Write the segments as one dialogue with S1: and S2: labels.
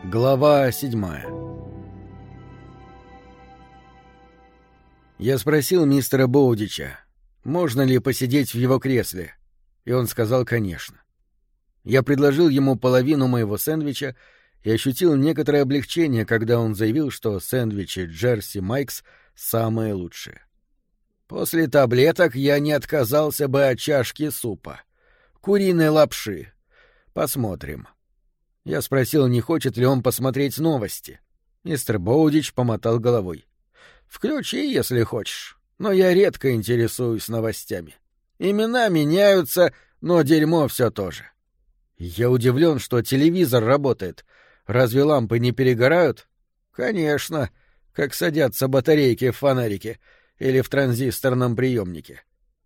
S1: Глава 7. Я спросил мистера Боудича, можно ли посидеть в его кресле, и он сказал «конечно». Я предложил ему половину моего сэндвича и ощутил некоторое облегчение, когда он заявил, что сэндвичи Джерси Майкс самые лучшие. После таблеток я не отказался бы от чашки супа. Куриной лапши. Посмотрим. Я спросил, не хочет ли он посмотреть новости. Мистер Боудич помотал головой. «Включи, если хочешь, но я редко интересуюсь новостями. Имена меняются, но дерьмо все то же». Я удивлен, что телевизор работает. Разве лампы не перегорают? Конечно, как садятся батарейки в фонарике или в транзисторном приемнике.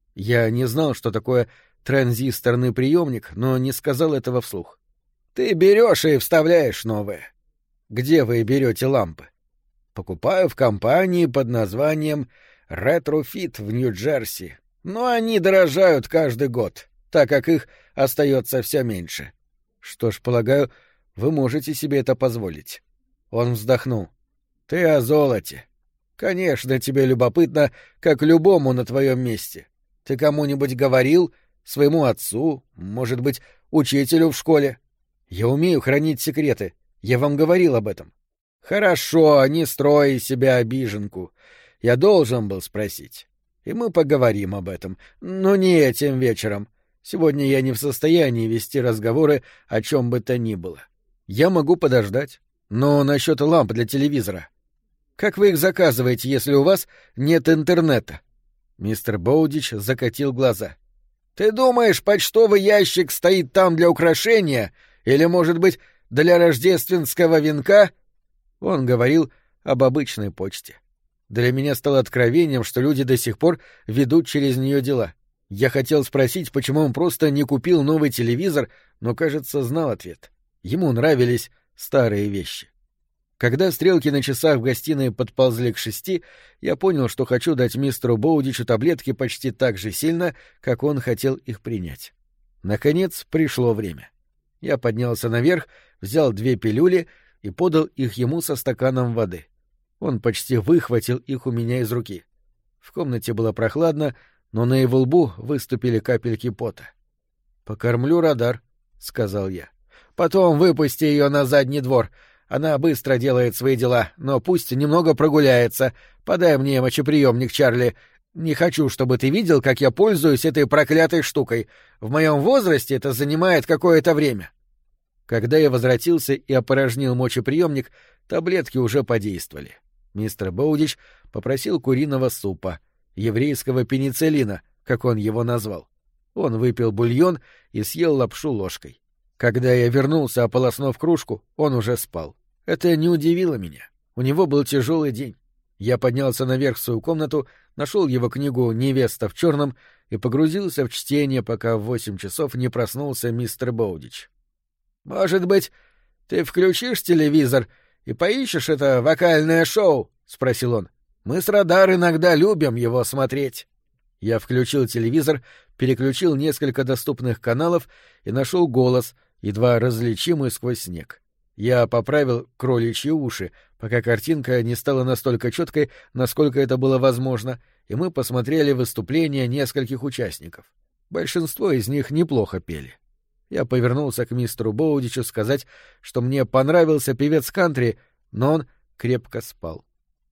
S1: Я не знал, что такое транзисторный приемник, но не сказал этого вслух. Ты берешь и вставляешь новое. Где вы берете лампы? Покупаю в компании под названием Retrofit в Нью-Джерси. Но они дорожают каждый год, так как их остается все меньше. Что ж, полагаю, вы можете себе это позволить. Он вздохнул. Ты о золоте. Конечно, тебе любопытно, как любому на твоем месте. Ты кому-нибудь говорил? Своему отцу? Может быть, учителю в школе? Я умею хранить секреты. Я вам говорил об этом. Хорошо, не строй из себя обиженку. Я должен был спросить. И мы поговорим об этом. Но не этим вечером. Сегодня я не в состоянии вести разговоры о чем бы то ни было. Я могу подождать. Но насчет ламп для телевизора. Как вы их заказываете, если у вас нет интернета? Мистер Боудич закатил глаза. Ты думаешь, почтовый ящик стоит там для украшения? Или, может быть, для рождественского венка? Он говорил об обычной почте. Для меня стало откровением, что люди до сих пор ведут через нее дела. Я хотел спросить, почему он просто не купил новый телевизор, но, кажется, знал ответ. Ему нравились старые вещи. Когда стрелки на часах в гостиной подползли к 6, я понял, что хочу дать мистеру Боудичу таблетки почти так же сильно, как он хотел их принять. Наконец пришло время. Я поднялся наверх, взял 2 пилюли и подал их ему со стаканом воды. Он почти выхватил их у меня из руки. В комнате было прохладно, но на его лбу выступили капельки пота. «Покормлю радар», — сказал я. «Потом выпусти ее на задний двор. Она быстро делает свои дела, но пусть немного прогуляется. Подай мне мочеприемник, Чарли. Не хочу, чтобы ты видел, как я пользуюсь этой проклятой штукой. В моем возрасте это занимает какое-то время». Когда я возвратился и опорожнил мочеприемник, таблетки уже подействовали. Мистер Боудич попросил куриного супа, еврейского пенициллина, как он его назвал. Он выпил бульон и съел лапшу ложкой. Когда я вернулся, ополоснув кружку, он уже спал. Это не удивило меня. У него был тяжелый день. Я поднялся наверх в свою комнату, нашел его книгу «Невеста в черном» и погрузился в чтение, пока в 8 часов не проснулся мистер Боудич. «Может быть, ты включишь телевизор и поищешь это вокальное шоу?» — спросил он. «Мы с Радар иногда любим его смотреть». Я включил телевизор, переключил несколько доступных каналов и нашел голос, едва различимый сквозь снег. Я поправил кроличьи уши, пока картинка не стала настолько четкой, насколько это было возможно, и мы посмотрели выступления нескольких участников. Большинство из них неплохо пели. Я повернулся к мистеру Боудичу сказать, что мне понравился певец кантри, но он крепко спал.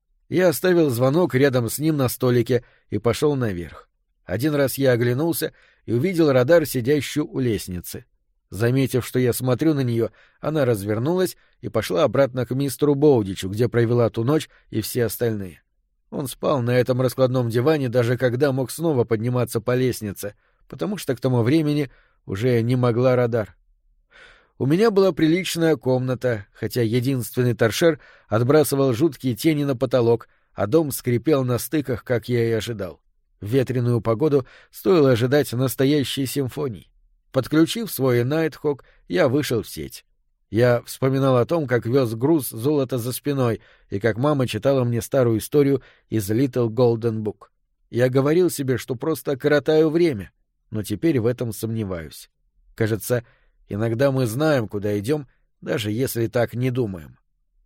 S1: Я оставил звонок рядом с ним на столике и пошел наверх. Один раз я оглянулся и увидел Радар, сидящую у лестницы. Заметив, что я смотрю на нее, она развернулась и пошла обратно к мистеру Боудичу, где провела ту ночь и все остальные. Он спал на этом раскладном диване, даже когда мог снова подниматься по лестнице, потому что к тому времени уже не могла Радар. У меня была приличная комната, хотя единственный торшер отбрасывал жуткие тени на потолок, а дом скрипел на стыках, как я и ожидал. В ветреную погоду стоило ожидать настоящей симфонии. Подключив свой Найтхок, я вышел в сеть. Я вспоминал о том, как вез груз золота за спиной, и как мама читала мне старую историю из Little Golden Book. Я говорил себе, что просто коротаю время, но теперь в этом сомневаюсь. Кажется, иногда мы знаем, куда идем, даже если так не думаем.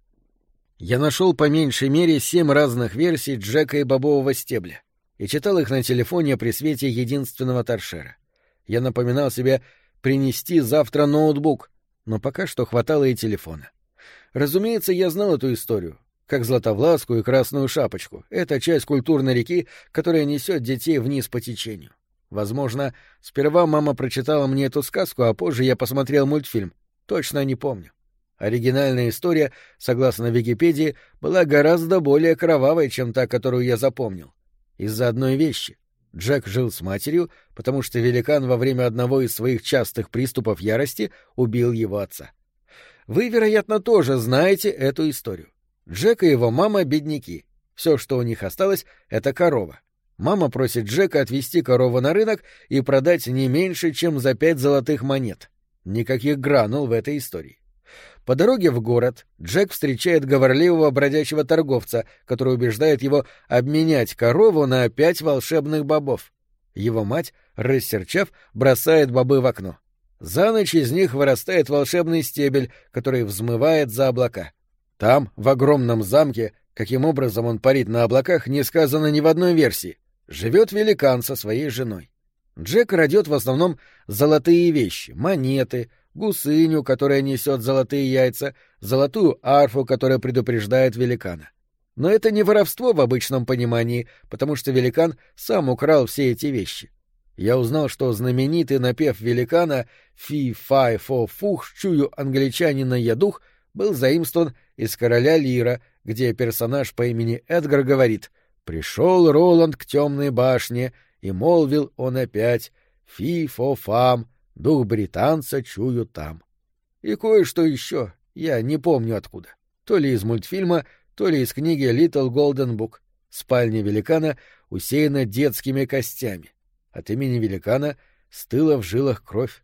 S1: Я нашел по меньшей мере 7 разных версий Джека и бобового стебля и читал их на телефоне при свете единственного торшера. Я напоминал себе принести завтра ноутбук, но пока что хватало и телефона. Разумеется, я знал эту историю, как Златовласку и Красную Шапочку. Это часть культурной реки, которая несет детей вниз по течению. Возможно, сперва мама прочитала мне эту сказку, а позже я посмотрел мультфильм. Точно не помню. Оригинальная история, согласно Википедии, была гораздо более кровавой, чем та, которую я запомнил. Из-за одной вещи. Джек жил с матерью, потому что великан во время одного из своих частых приступов ярости убил его отца. Вы, вероятно, тоже знаете эту историю. Джек и его мама — бедняки. Все, что у них осталось, — это корова. Мама просит Джека отвезти корову на рынок и продать не меньше, чем за 5 золотых монет. Никаких гранул в этой истории. По дороге в город Джек встречает говорливого бродячего торговца, который убеждает его обменять корову на 5 волшебных бобов. Его мать, рассерчав, бросает бобы в окно. За ночь из них вырастает волшебный стебель, который взмывает за облака. Там, в огромном замке, каким образом он парит на облаках, не сказано ни в одной версии, живет великан со своей женой. Джек крадет в основном золотые вещи, монеты, гусыню, которая несет золотые яйца, золотую арфу, которая предупреждает великана. Но это не воровство в обычном понимании, потому что великан сам украл все эти вещи. Я узнал, что знаменитый напев великана «Фи-фай-фо-фух, чую англичанина я дух» был заимствован из «Короля Лира», где персонаж по имени Эдгар говорит «Пришел Роланд к темной башне, и молвил он опять «Фи-фо-фам, дух британца чую там». И кое-что еще, я не помню откуда. То ли из мультфильма, то ли из книги «Little Golden Book». Спальня великана усеяна детскими костями. От имени великана стыла в жилах кровь.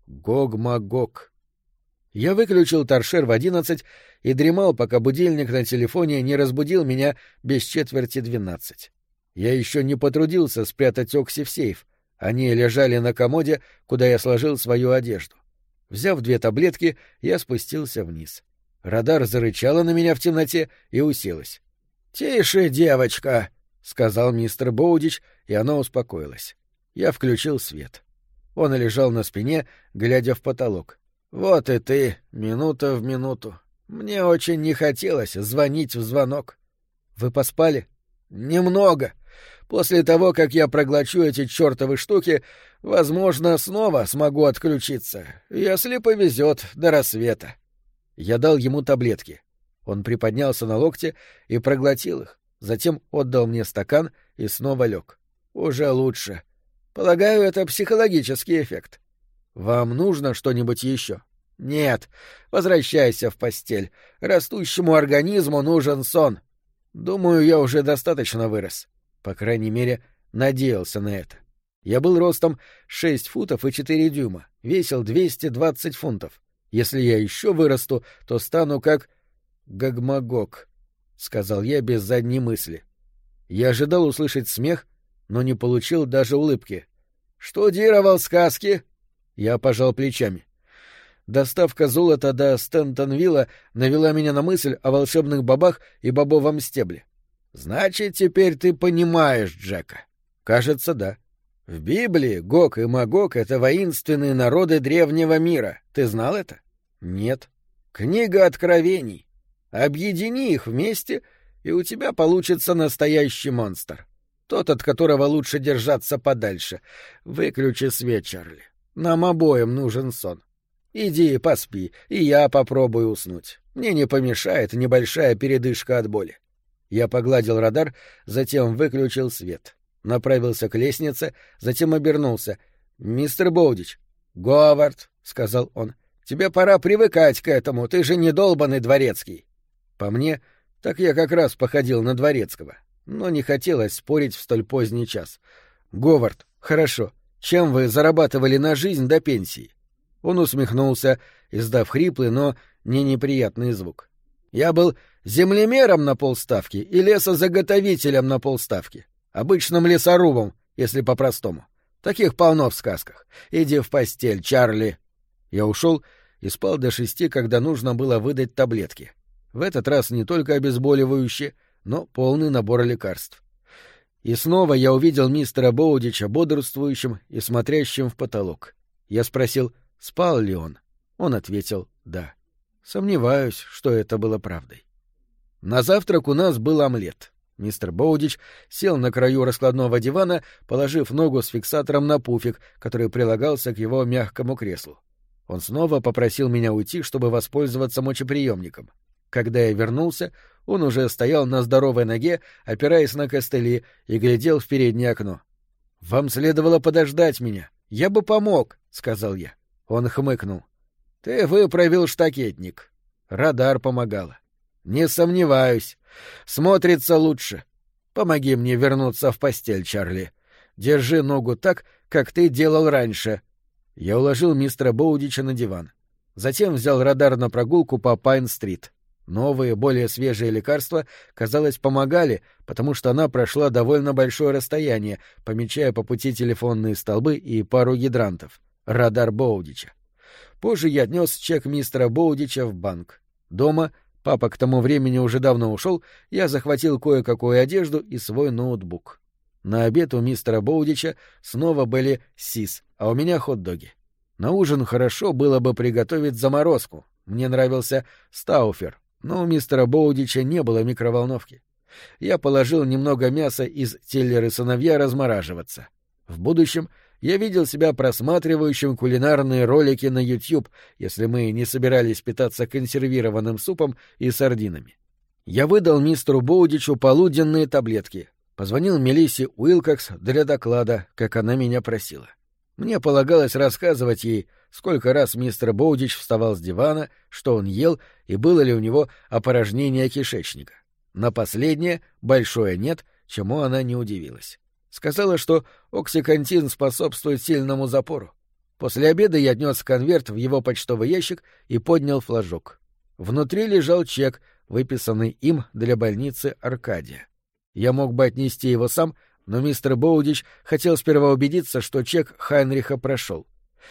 S1: Гог-магог. Я выключил торшер в 11 и дремал, пока будильник на телефоне не разбудил меня без 11:45. Я еще не потрудился спрятать Окси в сейф. Они лежали на комоде, куда я сложил свою одежду. Взяв 2 таблетки, я спустился вниз. Радар зарычала на меня в темноте и уселась. — Тише, девочка! — сказал мистер Боудич, и она успокоилась. Я включил свет. Он лежал на спине, глядя в потолок. «Вот и ты, минута в минуту. Мне очень не хотелось звонить в звонок». «Вы поспали?» «Немного. После того, как я проглочу эти чертовы штуки, возможно, снова смогу отключиться, если повезет до рассвета». Я дал ему таблетки. Он приподнялся на локте и проглотил их, затем отдал мне стакан и снова лег. «Уже лучше. Полагаю, это психологический эффект. Вам нужно что-нибудь еще? Нет. Возвращайся в постель. Растущему организму нужен сон. Думаю, я уже достаточно вырос. По крайней мере, надеялся на это. Я был ростом 6 футов и 4 дюйма, весил 220 фунтов. Если я еще вырасту, то стану как Гогмагог, — сказал я без задней мысли. Я ожидал услышать смех, но не получил даже улыбки. «Штудировал сказки?» Я пожал плечами. Доставка золота до Стентонвилла навела меня на мысль о волшебных бобах и бобовом стебле. «Значит, теперь ты понимаешь Джека?» «Кажется, да. В Библии Гог и Магог — это воинственные народы древнего мира. Ты знал это?» «Нет». «Книга Откровений. Объедини их вместе, и у тебя получится настоящий монстр. Тот, от которого лучше держаться подальше. Выключи свет, Чарли. Нам обоим нужен сон. Иди поспи, и я попробую уснуть. Мне не помешает небольшая передышка от боли». Я погладил радар, затем выключил свет. Направился к лестнице, затем обернулся. «Мистер Боудич». «Говард», — сказал он, — «тебе пора привыкать к этому, ты же не долбанный дворецкий». По мне, так я как раз походил на дворецкого, но не хотелось спорить в столь поздний час. «Говард, хорошо. Чем вы зарабатывали на жизнь до пенсии?» Он усмехнулся, издав хриплый, но не неприятный звук. «Я был землемером на полставки и лесозаготовителем на полставки. Обычным лесорубом, если по-простому. Таких полно в сказках. Иди в постель, Чарли». Я ушел и спал до 6, когда нужно было выдать таблетки. В этот раз не только обезболивающие, но полный набор лекарств. И снова я увидел мистера Боудича бодрствующим и смотрящим в потолок. Я спросил, спал ли он. Он ответил «да». Сомневаюсь, что это было правдой. На завтрак у нас был омлет. Мистер Боудич сел на краю раскладного дивана, положив ногу с фиксатором на пуфик, который прилагался к его мягкому креслу. Он снова попросил меня уйти, чтобы воспользоваться мочеприемником. Когда я вернулся, он уже стоял на здоровой ноге, опираясь на костыли, и глядел в переднее окно. «Вам следовало подождать меня. Я бы помог», — сказал я. Он хмыкнул. «Ты выправил штакетник». Радар помогала. «Не сомневаюсь. Смотрится лучше. Помоги мне вернуться в постель, Чарли. Держи ногу так, как ты делал раньше». Я уложил мистера Боудича на диван. Затем взял радар на прогулку по Пайн-стрит. Новые, более свежие лекарства, казалось, помогали, потому что она прошла довольно большое расстояние, помечая по пути телефонные столбы и пару гидрантов. Радар Боудича. Позже я отнес чек мистера Боудича в банк. Дома, папа к тому времени уже давно ушел, я захватил кое-какую одежду и свой ноутбук. На обед у мистера Боудича снова были сис, а у меня хот-доги. На ужин хорошо было бы приготовить заморозку. Мне нравился стауфер, но у мистера Боудича не было микроволновки. Я положил немного мяса из «Тиллер и сыновья» размораживаться. В будущем я видел себя просматривающим кулинарные ролики на YouTube, если мы не собирались питаться консервированным супом и сардинами. Я выдал мистеру Боудичу полуденные таблетки. Позвонил Мелиссе Уилкокс для доклада, как она меня просила. Мне полагалось рассказывать ей, сколько раз мистер Боудич вставал с дивана, что он ел и было ли у него опорожнение кишечника. На последнее большое «нет», чему она не удивилась. Сказала, что оксикантин способствует сильному запору. После обеда я отнес конверт в его почтовый ящик и поднял флажок. Внутри лежал чек, выписанный им для больницы Аркадия. Я мог бы отнести его сам, но мистер Боудич хотел сперва убедиться, что чек Хайнриха прошел.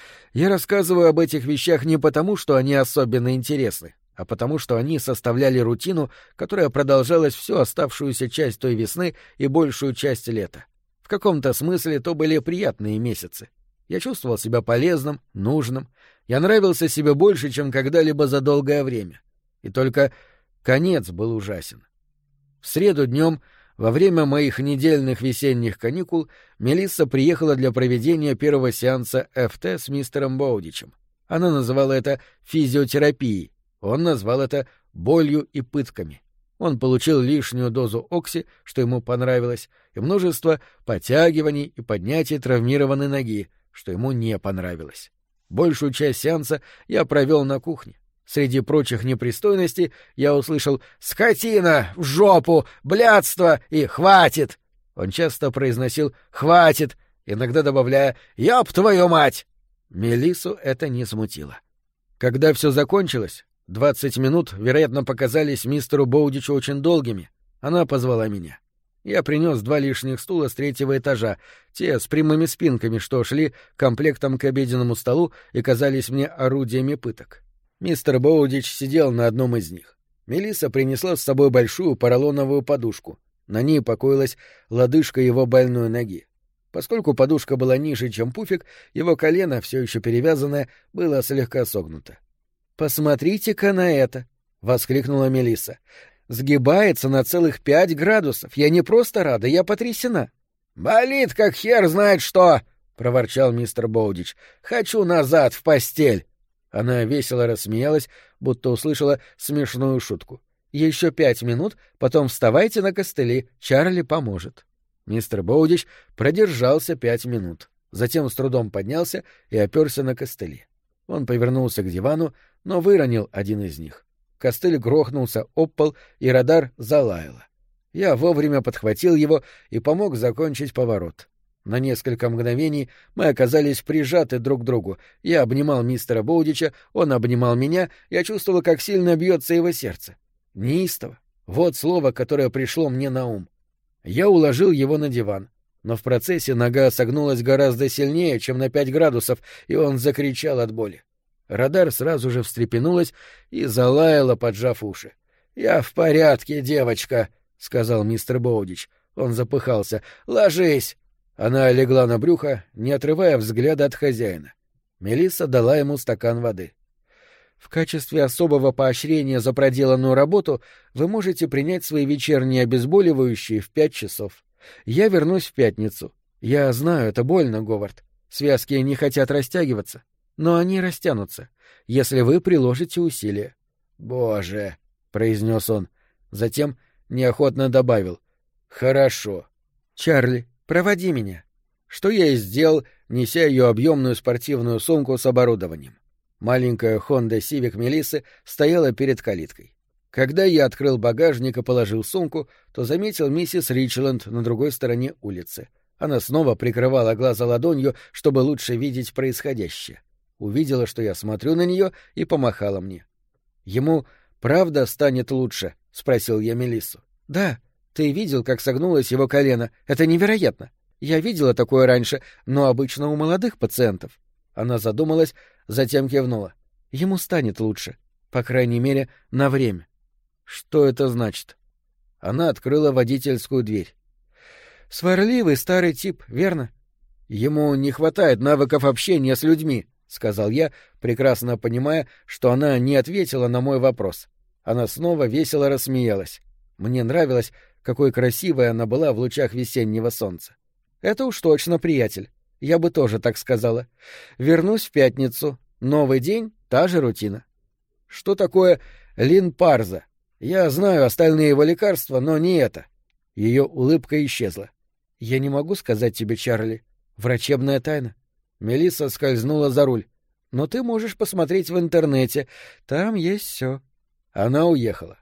S1: Я рассказываю об этих вещах не потому, что они особенно интересны, а потому, что они составляли рутину, которая продолжалась всю оставшуюся часть той весны и большую часть лета. В каком-то смысле то были приятные месяцы. Я чувствовал себя полезным, нужным. Я нравился себе больше, чем когда-либо за долгое время. И только конец был ужасен. В среду днем, во время моих недельных весенних каникул, Мелисса приехала для проведения первого сеанса ФТ с мистером Боудичем. Она называла это физиотерапией, он назвал это болью и пытками. Он получил лишнюю дозу окси, что ему понравилось, и множество подтягиваний и поднятий травмированной ноги, что ему не понравилось. Большую часть сеанса я провел на кухне. Среди прочих непристойностей я услышал «Скотина! В жопу! Блядство! И хватит!» Он часто произносил «Хватит!», иногда добавляя «Ёб твою мать!». Мелиссу это не смутило. Когда все закончилось, 20 минут, вероятно, показались мистеру Боудичу очень долгими, она позвала меня. Я принес 2 лишних стула с 3-го этажа, те с прямыми спинками, что шли комплектом к обеденному столу и казались мне орудиями пыток. Мистер Боудич сидел на одном из них. Мелисса принесла с собой большую поролоновую подушку. На ней покоилась лодыжка его больной ноги. Поскольку подушка была ниже, чем пуфик, его колено, все еще перевязанное, было слегка согнуто. «Посмотрите-ка на это!» — воскликнула Мелисса. «Сгибается на целых 5 градусов. Я не просто рада, я потрясена». «Болит, как хер знает что!» — проворчал мистер Боудич. «Хочу назад в постель!» Она весело рассмеялась, будто услышала смешную шутку. «Еще 5 минут, потом вставайте на костыли, Чарли поможет». Мистер Боудич продержался 5 минут, затем с трудом поднялся и оперся на костыли. Он повернулся к дивану, но выронил один из них. Костыль грохнулся об пол, и радар залаяла. Я вовремя подхватил его и помог закончить поворот. На несколько мгновений мы оказались прижаты друг к другу. Я обнимал мистера Боудича, он обнимал меня, я чувствовал, как сильно бьется его сердце. Неистово. Вот слово, которое пришло мне на ум. Я уложил его на диван, но в процессе нога согнулась гораздо сильнее, чем на 5 градусов, и он закричал от боли. Радар сразу же встрепенулась и залаяла, поджав уши. «Я в порядке, девочка», — сказал мистер Боудич. Он запыхался. «Ложись!» Она легла на брюхо, не отрывая взгляда от хозяина. Мелисса дала ему стакан воды. «В качестве особого поощрения за проделанную работу вы можете принять свои вечерние обезболивающие в 5 часов. Я вернусь в пятницу. Я знаю, это больно, Говард. Связки не хотят растягиваться, но они растянутся, если вы приложите усилия». «Боже!» — произнес он. Затем неохотно добавил. «Хорошо. Чарли, проводи меня». Что я и сделал, неся ее объемную спортивную сумку с оборудованием. Маленькая Honda Civic Мелиссы стояла перед калиткой. Когда я открыл багажник и положил сумку, то заметил миссис Ричленд на другой стороне улицы. Она снова прикрывала глаза ладонью, чтобы лучше видеть происходящее. Увидела, что я смотрю на нее, и помахала мне. «Ему правда станет лучше?» — спросил я Мелиссу. «Да. Ты видел, как согнулось его колено? Это невероятно. Я видела такое раньше, но обычно у молодых пациентов». Она задумалась, затем кивнула. «Ему станет лучше. По крайней мере, на время». «Что это значит?» Она открыла водительскую дверь. «Сварливый старый тип, верно?» «Ему не хватает навыков общения с людьми», — сказал я, прекрасно понимая, что она не ответила на мой вопрос. Она снова весело рассмеялась. Мне нравилось, какой красивой она была в лучах весеннего солнца. «Это уж точно, приятель. Я бы тоже так сказала. Вернусь в пятницу. Новый день, та же рутина». «Что такое линпарза? Я знаю остальные его лекарства, но не это». Ее улыбка исчезла. «Я не могу сказать тебе, Чарли. Врачебная тайна». Мелисса скользнула за руль. «Но ты можешь посмотреть в интернете. Там есть все». Она уехала.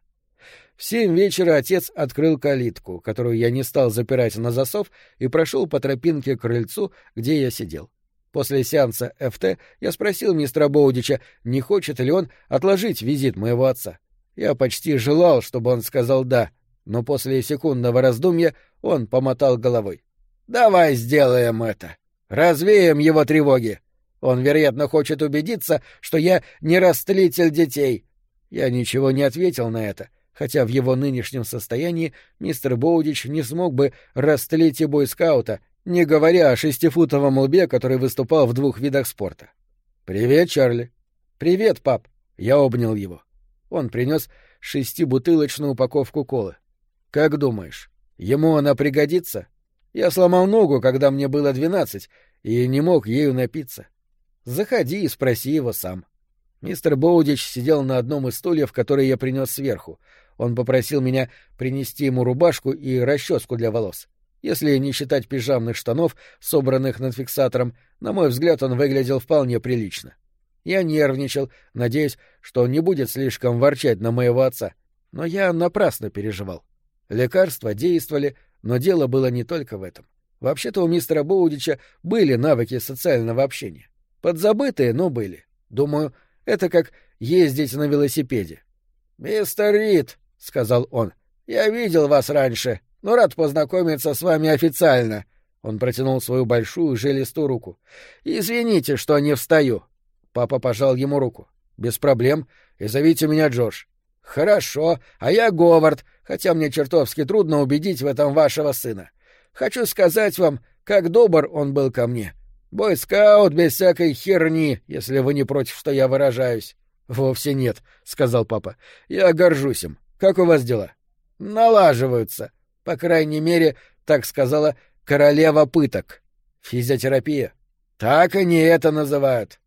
S1: В 7 вечера отец открыл калитку, которую я не стал запирать на засов, и прошел по тропинке к крыльцу, где я сидел. После сеанса ФТ я спросил мистера Боудича, не хочет ли он отложить визит моего отца. Я почти желал, чтобы он сказал «да», но после секундного раздумья он помотал головой. «Давай сделаем это. Развеем его тревоги. Он, вероятно, хочет убедиться, что я не растлитель детей». Я ничего не ответил на это, хотя в его нынешнем состоянии мистер Боудич не смог бы растлить и бойскаута, не говоря о 6-футовом лбе, который выступал в 2 видах спорта. «Привет, Чарли». «Привет, пап». Я обнял его. Он принес 6-бутылочную упаковку колы. «Как думаешь, ему она пригодится? Я сломал ногу, когда мне было 12, и не мог ею напиться. Заходи и спроси его сам». Мистер Боудич сидел на одном из стульев, который я принес сверху. Он попросил меня принести ему рубашку и расческу для волос. Если не считать пижамных штанов, собранных над фиксатором, на мой взгляд, он выглядел вполне прилично. Я нервничал, надеясь, что он не будет слишком ворчать на моего отца, но я напрасно переживал. Лекарства действовали, но дело было не только в этом. Вообще-то у мистера Боудича были навыки социального общения. Подзабытые, но были. Думаю, это как ездить на велосипеде. «Мистер Рид», — сказал он, — «я видел вас раньше, но рад познакомиться с вами официально». Он протянул свою большую жилистую руку. «Извините, что не встаю». Папа пожал ему руку. «Без проблем. И зовите меня Джордж». «Хорошо, а я Говард, хотя мне чертовски трудно убедить в этом вашего сына. Хочу сказать вам, как добр он был ко мне. Бойскаут без всякой херни, если вы не против, что я выражаюсь». «Вовсе нет», — сказал папа. «Я горжусь им. Как у вас дела?» «Налаживаются. По крайней мере, так сказала королева пыток. Физиотерапия. Так они это называют».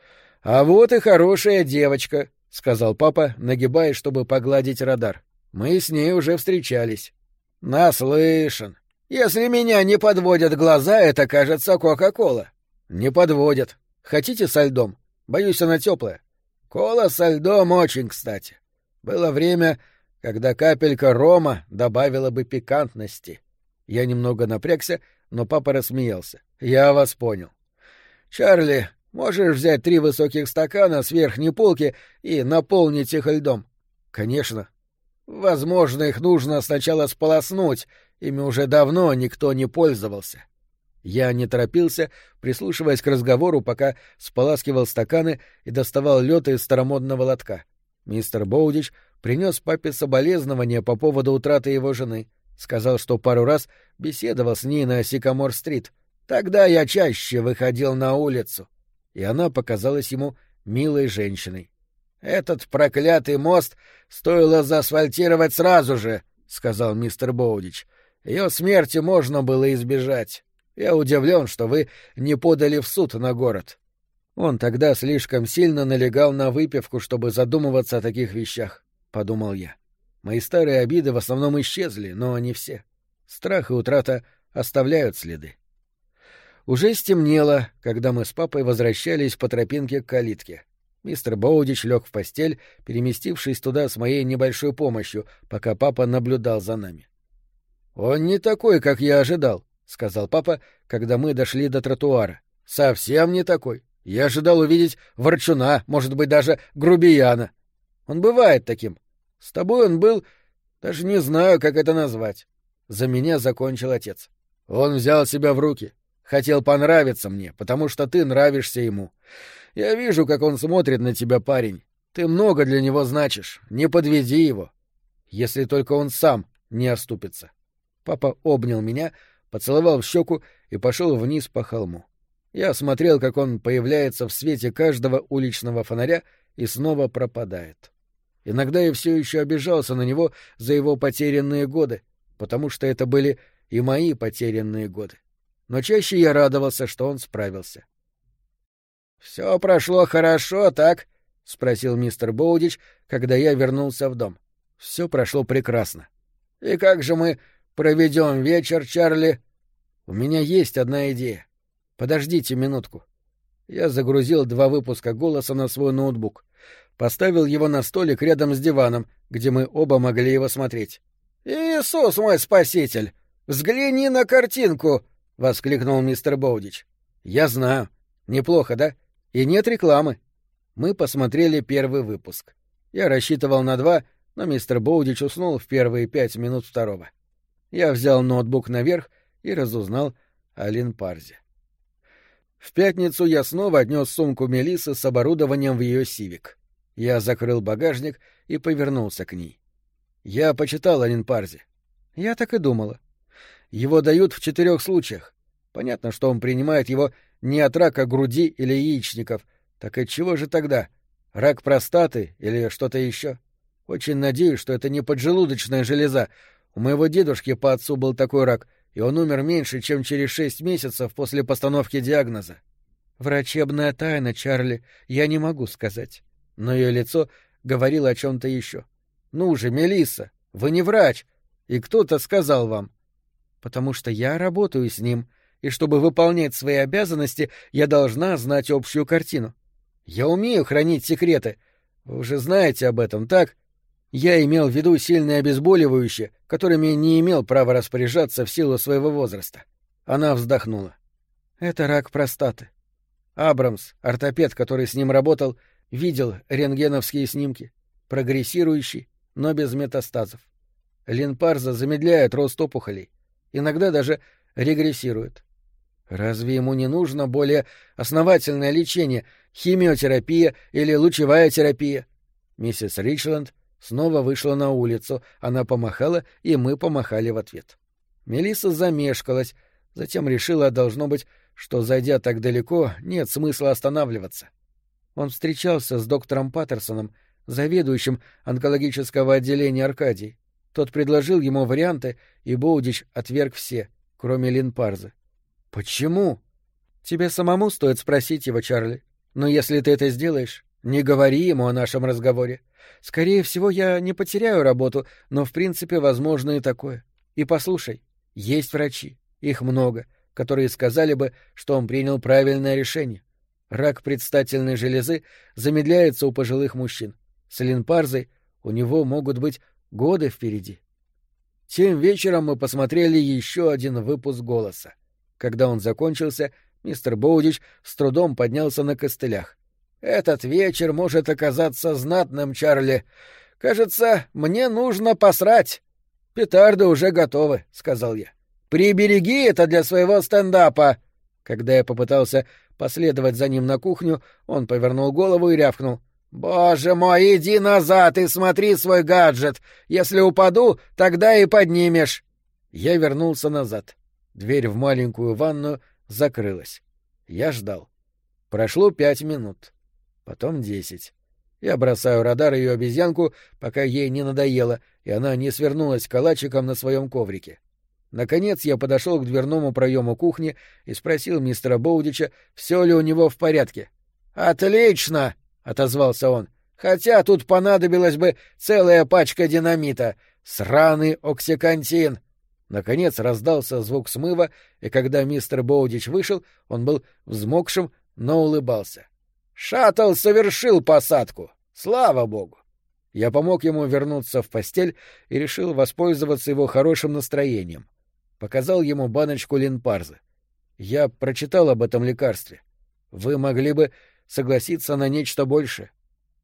S1: «А вот и хорошая девочка», — сказал папа, нагибаясь, чтобы погладить радар. «Мы с ней уже встречались». «Наслышан. Если меня не подводят глаза, это, кажется, Кока-Кола». «Не подводят. Хотите со льдом? Боюсь, она теплая». «Кола со льдом очень кстати. Было время, когда капелька рома добавила бы пикантности». Я немного напрягся, но папа рассмеялся. «Я вас понял. Чарли, можешь взять 3 высоких стакана с верхней полки и наполнить их льдом?» «Конечно». «Возможно, их нужно сначала сполоснуть, ими уже давно никто не пользовался». Я не торопился, прислушиваясь к разговору, пока споласкивал стаканы и доставал лед из старомодного лотка. Мистер Боудич принес папе соболезнования по поводу утраты его жены. Сказал, что пару раз беседовал с ней на Сикамор-стрит. Тогда я чаще выходил на улицу. И она показалась ему милой женщиной. «Этот проклятый мост стоило заасфальтировать сразу же», — сказал мистер Боудич. «Ее смерти можно было избежать. Я удивлен, что вы не подали в суд на город». Он тогда слишком сильно налегал на выпивку, чтобы задумываться о таких вещах, — подумал я. Мои старые обиды в основном исчезли, но не все. Страх и утрата оставляют следы. Уже стемнело, когда мы с папой возвращались по тропинке к калитке. Мистер Боудич лег в постель, переместившись туда с моей небольшой помощью, пока папа наблюдал за нами. «Он не такой, как я ожидал», — сказал папа, когда мы дошли до тротуара. «Совсем не такой. Я ожидал увидеть ворчуна, может быть, даже грубияна. Он бывает таким. С тобой он был... Даже не знаю, как это назвать». За меня закончил отец. «Он взял себя в руки. Хотел понравиться мне, потому что ты нравишься ему. Я вижу, как он смотрит на тебя, парень. Ты много для него значишь. Не подведи его. Если только он сам не оступится». Папа обнял меня, поцеловал в щеку и пошел вниз по холму. Я смотрел, как он появляется в свете каждого уличного фонаря и снова пропадает. Иногда я все еще обижался на него за его потерянные годы, потому что это были и мои потерянные годы. Но чаще я радовался, что он справился. — Все прошло хорошо, так? — спросил мистер Боудич, когда я вернулся в дом. — Все прошло прекрасно. — И как же мы проведем вечер, Чарли? — У меня есть одна идея. Подождите минутку. Я загрузил 2 выпуска «Голоса» на свой ноутбук. Поставил его на столик рядом с диваном, где мы оба могли его смотреть. «Иисус мой спаситель! Взгляни на картинку!» — воскликнул мистер Боудич. «Я знаю. Неплохо, да? И нет рекламы». Мы посмотрели первый выпуск. Я рассчитывал на 2, но мистер Боудич уснул в первые 5 минут второго. Я взял ноутбук наверх и разузнал о Лин-Парзе. В пятницу я снова отнес сумку Мелиссы с оборудованием в ее Сивик. Я закрыл багажник и повернулся к ней. Я почитал о Лин-Парзе. Я так и думала. Его дают в 4 случаях. Понятно, что он принимает его не от рака груди или яичников. Так от чего же тогда? Рак простаты или что-то еще? Очень надеюсь, что это не поджелудочная железа. У моего дедушки по отцу был такой рак, и он умер меньше, чем через 6 месяцев после постановки диагноза. Врачебная тайна, Чарли, я не могу сказать. Но ее лицо говорило о чем-то еще. Ну же, Мелисса, вы не врач, и кто-то сказал вам. Потому что я работаю с ним, и чтобы выполнять свои обязанности, я должна знать общую картину. Я умею хранить секреты. Вы уже знаете об этом, так? Я имел в виду сильные обезболивающие, которыми не имел права распоряжаться в силу своего возраста. Она вздохнула. Это рак простаты. Абрамс, ортопед, который с ним работал, видел рентгеновские снимки. Прогрессирующий, но без метастазов. Лин-Парза замедляет рост опухолей. Иногда даже регрессирует. Разве ему не нужно более основательное лечение, химиотерапия или лучевая терапия? Миссис Ричленд снова вышла на улицу, она помахала, и мы помахали в ответ. Мелисса замешкалась, затем решила, должно быть, что, зайдя так далеко, нет смысла останавливаться. Он встречался с доктором Паттерсоном, заведующим онкологического отделения Аркадии. Тот предложил ему варианты, и Боудич отверг все, кроме Лин-Парзы. «Почему?» «Тебе самому стоит спросить его, Чарли. Но если ты это сделаешь, не говори ему о нашем разговоре. Скорее всего, я не потеряю работу, но в принципе возможно и такое. И послушай, есть врачи, их много, которые сказали бы, что он принял правильное решение. Рак предстательной железы замедляется у пожилых мужчин. С Лин-Парзой у него могут быть годы впереди». Тем вечером мы посмотрели еще один выпуск «Голоса». Когда он закончился, мистер Боудич с трудом поднялся на костылях. «Этот вечер может оказаться знатным, Чарли. Кажется, мне нужно посрать». «Петарды уже готовы», — сказал я.
S2: Прибереги это для своего стендапа!» Когда я попытался последовать за ним на кухню, он повернул голову и рявкнул: «Боже мой, иди назад и смотри свой гаджет! Если упаду, тогда и поднимешь!» Я вернулся назад. Дверь в маленькую ванную закрылась. Я ждал. Прошло 5 минут. Потом 10. Я бросаю радар ее обезьянку, пока ей не надоело, и она не свернулась калачиком на своем коврике. Наконец я подошел к дверному проему кухни и спросил мистера Боудича, все ли у него в порядке. «Отлично!» — отозвался он. «Хотя тут понадобилась бы целая пачка динамита. Сраный оксикантин!» Наконец раздался звук смыва, и когда мистер Боудич вышел, он был взмокшим, но улыбался. «Шаттл совершил посадку! Слава богу!» Я помог ему вернуться в постель и решил воспользоваться его хорошим настроением. Показал ему баночку Линпарзы. Я прочитал об этом лекарстве. Вы могли бы согласиться на нечто большее.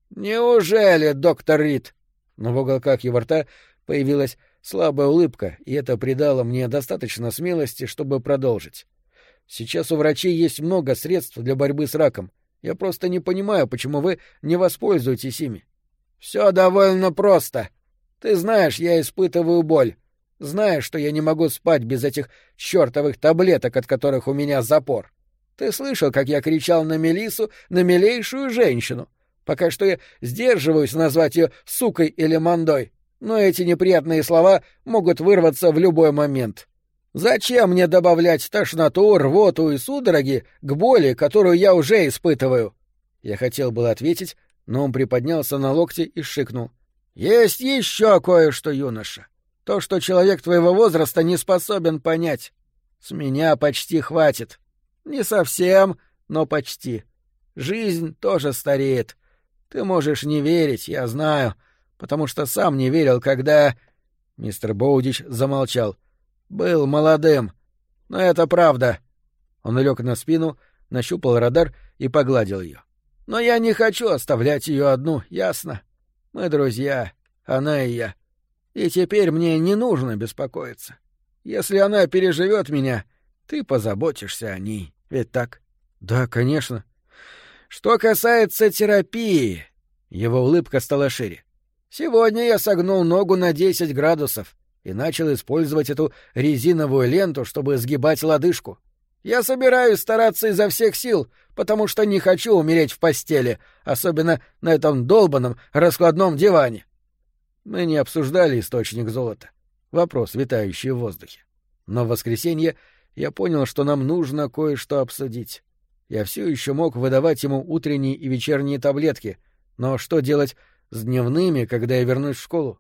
S2: «Неужели, доктор Рид?» Но в уголках его рта появилась слабая улыбка, и это придало мне достаточно смелости, чтобы продолжить. «Сейчас у врачей есть много средств для борьбы с раком. Я просто не понимаю, почему вы не воспользуетесь ими». «Все довольно просто. Ты знаешь, я испытываю боль. Знаешь, что я не могу спать без этих чертовых таблеток, от которых у меня запор. Ты слышал, как я кричал на Мелиссу, на милейшую женщину. Пока что я сдерживаюсь назвать ее сукой или мандой, но эти неприятные слова могут вырваться в любой момент. Зачем мне добавлять тошноту, рвоту и судороги к боли, которую я уже испытываю?» Я хотел было ответить, но он приподнялся на локте и шикнул. «Есть еще кое-что, юноша. То, что человек твоего возраста не способен понять. С меня почти хватит. Не совсем, но почти. Жизнь тоже стареет. Ты можешь не верить, я знаю, потому что сам не верил, когда...» Мистер Боудич замолчал. «Был молодым. Но это правда». Он лег на спину, нащупал радар и погладил ее. «Но я не хочу оставлять ее одну, ясно? Мы друзья, она и я. И теперь мне не нужно беспокоиться. Если она переживет меня, ты позаботишься о ней, ведь так?» «Да, конечно». «Что касается терапии...» Его улыбка стала шире. «Сегодня я согнул ногу на 10 градусов и начал использовать эту резиновую ленту, чтобы сгибать лодыжку. Я собираюсь стараться изо всех сил, потому что не хочу умереть в постели, особенно на этом долбанном раскладном диване». Мы не обсуждали источник золота. Вопрос, витающий в воздухе. Но в воскресенье я понял, что нам нужно кое-что обсудить. Я все еще мог выдавать ему утренние и вечерние таблетки, но что делать с дневными, когда я вернусь в школу?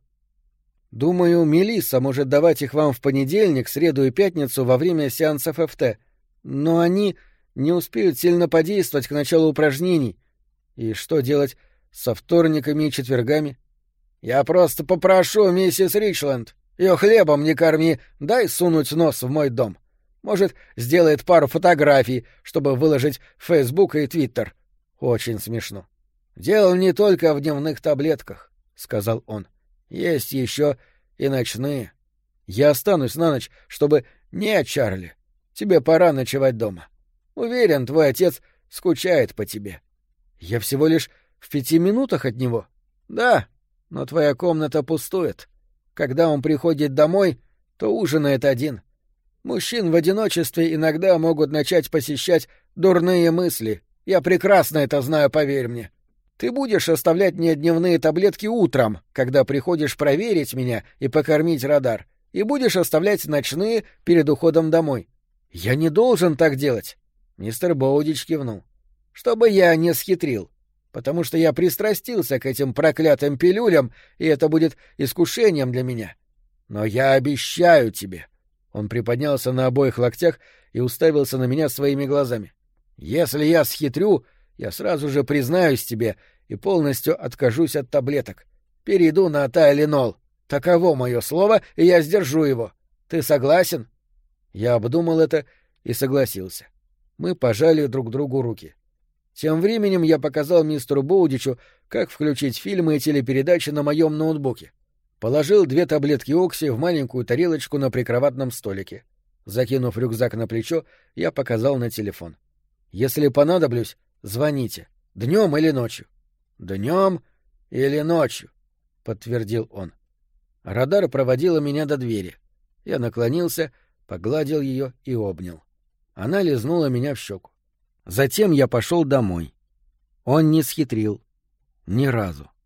S2: Думаю, Мелисса может давать их вам в понедельник, среду и пятницу во время сеансов ФТ, но они не успеют сильно подействовать к началу упражнений. И что делать со вторниками и четвергами? Я просто попрошу миссис Ричленд. Ее хлебом не корми, дай сунуть нос в мой дом. Может, сделает пару фотографий, чтобы выложить в Фейсбук и Твиттер. Очень смешно. Дело не только в дневных таблетках, — сказал он. Есть еще и ночные. Я останусь на ночь, чтобы... Нет, Чарли, тебе пора ночевать дома. Уверен, твой отец скучает по тебе. Я всего лишь в 5 минутах от него. Да, но твоя комната пустует. Когда он приходит домой, то ужинает один. Мужчин в одиночестве иногда могут начать посещать дурные мысли. Я прекрасно это знаю, поверь мне. Ты будешь оставлять мне дневные таблетки утром, когда приходишь проверить меня и покормить радар, и будешь оставлять ночные перед уходом домой. Я не должен так делать. Мистер Боудич кивнул. Чтобы я не схитрил. Потому что я пристрастился к этим проклятым пилюлям, и это будет искушением для меня. Но я обещаю тебе. Он приподнялся на обоих локтях и уставился на меня своими глазами. Если я схитрю, я сразу же признаюсь тебе и полностью откажусь от таблеток. Перейду на тайленол. Таково мое слово, и я сдержу его. Ты согласен? Я обдумал это и согласился. Мы пожали друг другу руки. Тем временем я показал мистеру Боудичу, как включить фильмы и телепередачи на моем ноутбуке. Положил 2 таблетки окси в маленькую тарелочку на прикроватном столике. Закинув рюкзак на плечо, я показал на телефон. «Если понадоблюсь, звоните. Днем или ночью?» «Днем или ночью», — подтвердил он. Радар проводила меня до двери. Я наклонился, погладил ее и обнял. Она лизнула меня в щеку. Затем я пошел домой. Он не схитрил. Ни разу.